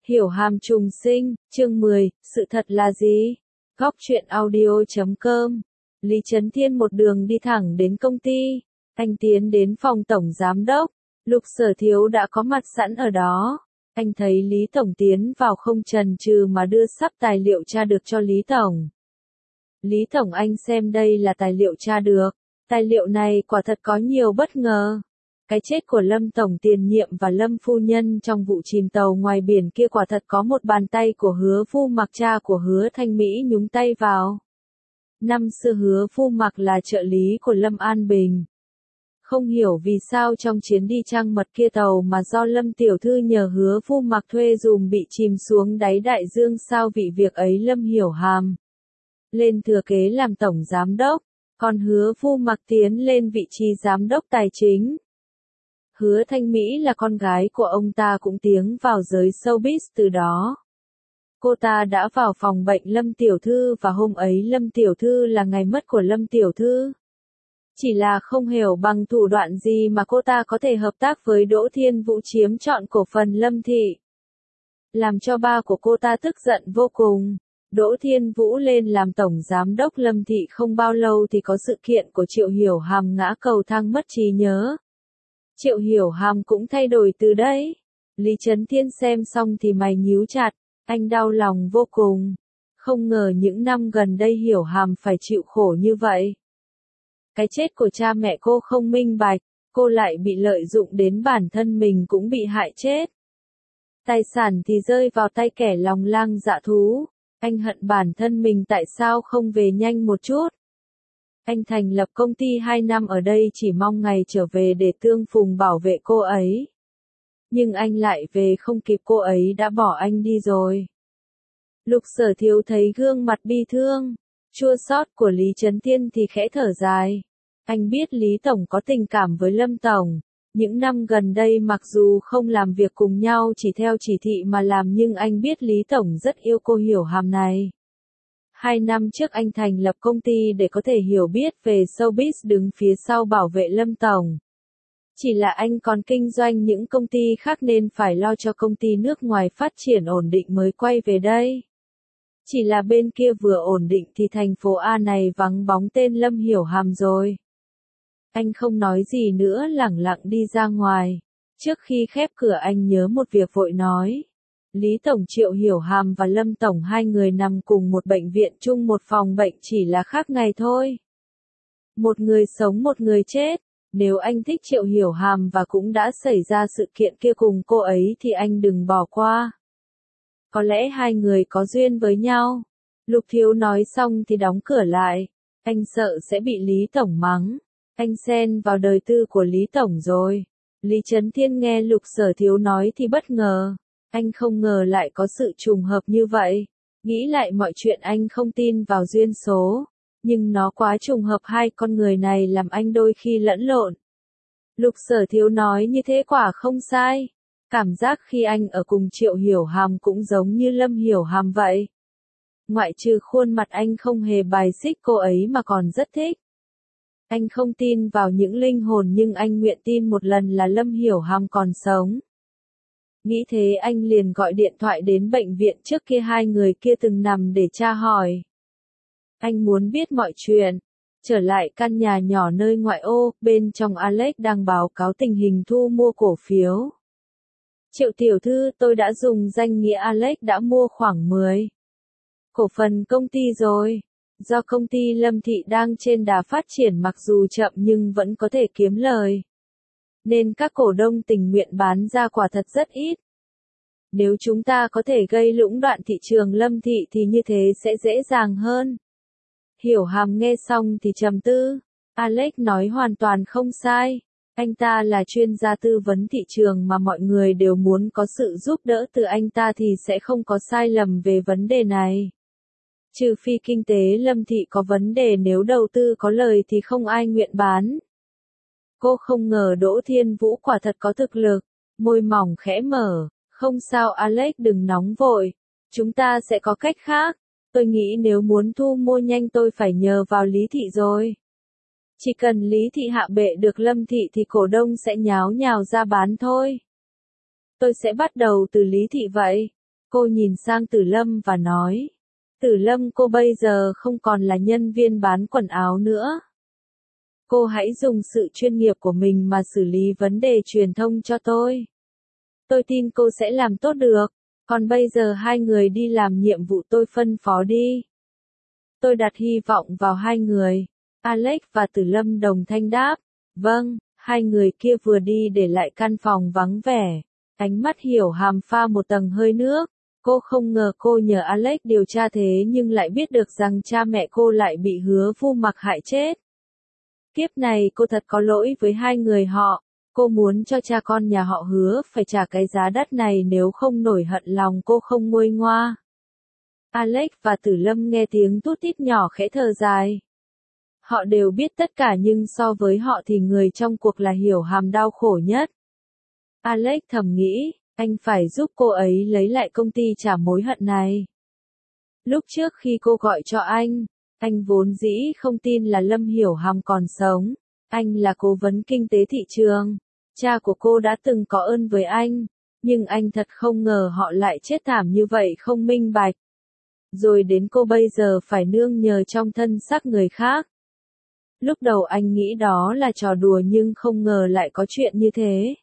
Hiểu hàm trùng sinh, chương 10, sự thật là gì? Góc truyện audio.com. Lý Chấn Thiên một đường đi thẳng đến công ty. Anh tiến đến phòng tổng giám đốc. Lục Sở Thiếu đã có mặt sẵn ở đó. Anh thấy Lý Tổng tiến vào không chần chừ mà đưa sắp tài liệu tra được cho Lý Tổng. Lý Tổng anh xem đây là tài liệu tra được. Tài liệu này quả thật có nhiều bất ngờ. Cái chết của Lâm Tổng tiền nhiệm và Lâm Phu Nhân trong vụ chìm tàu ngoài biển kia quả thật có một bàn tay của Hứa Phu Mặc, cha của Hứa Thanh Mỹ nhúng tay vào. Năm xưa Hứa Phu Mặc là trợ lý của Lâm An Bình. Không hiểu vì sao trong chuyến đi trăng mật kia tàu mà do Lâm Tiểu Thư nhờ Hứa Phu Mặc thuê dùm bị chìm xuống đáy đại dương, sao vì việc ấy Lâm Hiểu Hàm lên thừa kế làm tổng giám đốc, còn Hứa Phu Mặc tiến lên vị trí giám đốc tài chính. Hứa Thanh Mỹ là con gái của ông ta cũng tiến vào giới showbiz từ đó. Cô ta đã vào phòng bệnh Lâm Tiểu Thư và hôm ấy Lâm Tiểu Thư là ngày mất của Lâm Tiểu Thư. Chỉ là không hiểu bằng thủ đoạn gì mà cô ta có thể hợp tác với Đỗ Thiên Vũ chiếm trọn cổ phần Lâm Thị. Làm cho ba của cô ta tức giận vô cùng. Đỗ Thiên Vũ lên làm tổng giám đốc Lâm Thị không bao lâu thì có sự kiện của Triệu Hiểu Hàm ngã cầu thang mất trí nhớ. Triệu Hiểu Hàm cũng thay đổi từ đấy. Lý Chấn Thiên xem xong thì mày nhíu chặt, anh đau lòng vô cùng. Không ngờ những năm gần đây Hiểu Hàm phải chịu khổ như vậy. Cái chết của cha mẹ cô không minh bạch, cô lại bị lợi dụng đến bản thân mình cũng bị hại chết. Tài sản thì rơi vào tay kẻ lòng lang dạ thú. Anh hận bản thân mình tại sao không về nhanh một chút. Anh thành lập công ty 2 năm ở đây chỉ mong ngày trở về để tương phùng bảo vệ cô ấy. Nhưng anh lại về không kịp, cô ấy đã bỏ anh đi rồi. Lục Sở Thiếu thấy gương mặt bi thương, chua xót của Lý Chấn Thiên thì khẽ thở dài. Anh biết Lý Tổng có tình cảm với Lâm Tổng. Những năm gần đây mặc dù không làm việc cùng nhau chỉ theo chỉ thị mà làm, nhưng anh biết Lý Tổng rất yêu cô Hiểu Hàm này. 2 năm trước anh thành lập công ty để có thể hiểu biết về showbiz, đứng phía sau bảo vệ Lâm Tổng. Chỉ là anh còn kinh doanh những công ty khác nên phải lo cho công ty nước ngoài phát triển ổn định mới quay về đây. Chỉ là bên kia vừa ổn định thì thành phố A này vắng bóng tên Lâm Hiểu Hàm rồi. Anh không nói gì nữa, lẳng lặng đi ra ngoài. Trước khi khép cửa anh nhớ một việc vội nói. Lý Tổng, Triệu Hiểu Hàm và Lâm Tổng hai người nằm cùng một bệnh viện chung một phòng bệnh, chỉ là khác ngày thôi. Một người sống một người chết. Nếu anh thích Triệu Hiểu Hàm và cũng đã xảy ra sự kiện kia cùng cô ấy thì anh đừng bỏ qua. Có lẽ hai người có duyên với nhau. Lục Thiếu nói xong thì đóng cửa lại. Anh sợ sẽ bị Lý Tổng mắng. Anh xen vào đời tư của Lý Tổng rồi. Lý Chấn Thiên nghe Lục Sở Thiếu nói thì bất ngờ. Anh không ngờ lại có sự trùng hợp như vậy. Nghĩ lại mọi chuyện anh không tin vào duyên số. Nhưng nó quá trùng hợp, hai con người này làm anh đôi khi lẫn lộn. Lục Sở Thiếu nói như thế quả không sai. Cảm giác khi anh ở cùng Triệu Hiểu Hàm cũng giống như Lâm Hiểu Hàm vậy. Ngoại trừ khuôn mặt anh không hề bài xích cô ấy mà còn rất thích. Anh không tin vào những linh hồn nhưng anh nguyện tin một lần là Lâm Hiểu Hàm còn sống. Nghĩ thế anh liền gọi điện thoại đến bệnh viện trước kia hai người kia từng nằm để tra hỏi. Anh muốn biết mọi chuyện. Trở lại căn nhà nhỏ nơi ngoại ô, bên trong Alex đang báo cáo tình hình thu mua cổ phiếu. Triệu Tiểu Thư, tôi đã dùng danh nghĩa Alex đã mua khoảng 10 cổ phần công ty rồi. Do công ty Lâm Thị đang trên đà phát triển, mặc dù chậm nhưng vẫn có thể kiếm lời. Nên các cổ đông tình nguyện bán ra quả thật rất ít. Nếu chúng ta có thể gây lũng đoạn thị trường Lâm Thị thì như thế sẽ dễ dàng hơn. Hiểu Hàm nghe xong thì trầm tư. Alex nói hoàn toàn không sai. Anh ta là chuyên gia tư vấn thị trường mà mọi người đều muốn có sự giúp đỡ từ anh ta thì sẽ không có sai lầm về vấn đề này. Trừ phi kinh tế Lâm Thị có vấn đề, nếu đầu tư có lời thì không ai nguyện bán. Cô không ngờ Đỗ Thiên Vũ quả thật có thực lực. Môi mỏng khẽ mở. Không sao Alex, đừng nóng vội. Chúng ta sẽ có cách khác. Tôi nghĩ nếu muốn thu mua nhanh tôi phải nhờ vào Lý Thị rồi. Chỉ cần Lý Thị hạ bệ được Lâm Thị thì cổ đông sẽ nháo nhào ra bán thôi. Tôi sẽ bắt đầu từ Lý Thị vậy. Cô nhìn sang Tử Lâm và nói. Tử Lâm, cô bây giờ không còn là nhân viên bán quần áo nữa. Cô hãy dùng sự chuyên nghiệp của mình mà xử lý vấn đề truyền thông cho tôi. Tôi tin cô sẽ làm tốt được. Còn bây giờ hai người đi làm nhiệm vụ tôi phân phó đi. Tôi đặt hy vọng vào hai người. Alex và Tử Lâm đồng thanh đáp. Vâng, hai người kia vừa đi để lại căn phòng vắng vẻ. Ánh mắt Hiểu Hàm pha một tầng hơi nước. Cô không ngờ cô nhờ Alex điều tra thế nhưng lại biết được rằng cha mẹ cô lại bị Hứa Vu Mặc hại chết. Kiếp này cô thật có lỗi với hai người họ. Cô muốn cho cha con nhà họ Hứa phải trả cái giá đắt này nếu không nổi hận lòng cô không nguôi ngoa. Alex và Tử Lâm nghe tiếng tút tít nhỏ khẽ thở dài. Họ đều biết tất cả nhưng so với họ thì người trong cuộc là Hiểu Hàm đau khổ nhất. Alex thầm nghĩ, anh phải giúp cô ấy lấy lại công ty trả mối hận này. Lúc trước khi cô gọi cho anh vốn dĩ không tin là Lâm Hiểu Hàm còn sống. Anh là cố vấn kinh tế thị trường. Cha của cô đã từng có ơn với anh. Nhưng anh thật không ngờ họ lại chết thảm như vậy không minh bạch. Rồi đến cô bây giờ phải nương nhờ trong thân xác người khác. Lúc đầu anh nghĩ đó là trò đùa nhưng không ngờ lại có chuyện như thế.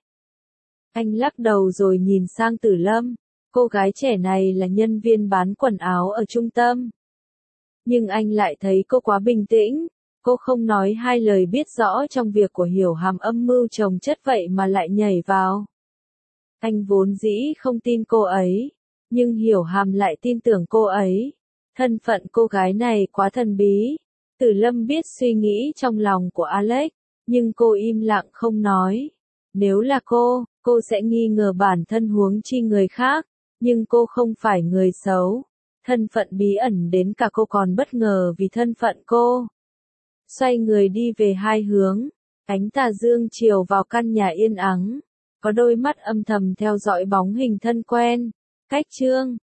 Anh lắc đầu rồi nhìn sang Tử Lâm. Cô gái trẻ này là nhân viên bán quần áo ở trung tâm. Nhưng anh lại thấy cô quá bình tĩnh. Cô không nói hai lời biết rõ trong việc của Hiểu Hàm âm mưu chồng chất vậy mà lại nhảy vào. Anh vốn dĩ không tin cô ấy. Nhưng Hiểu Hàm lại tin tưởng cô ấy. Thân phận cô gái này quá thần bí. Tử Lâm biết suy nghĩ trong lòng của Alex. Nhưng cô im lặng không nói. Nếu là cô sẽ nghi ngờ bản thân huống chi người khác. Nhưng cô không phải người xấu. Thân phận bí ẩn đến cả cô còn bất ngờ vì thân phận cô. Xoay người đi về hai hướng. Ánh tà dương chiều vào căn nhà yên ắng. Có đôi mắt âm thầm theo dõi bóng hình thân quen. Cách chương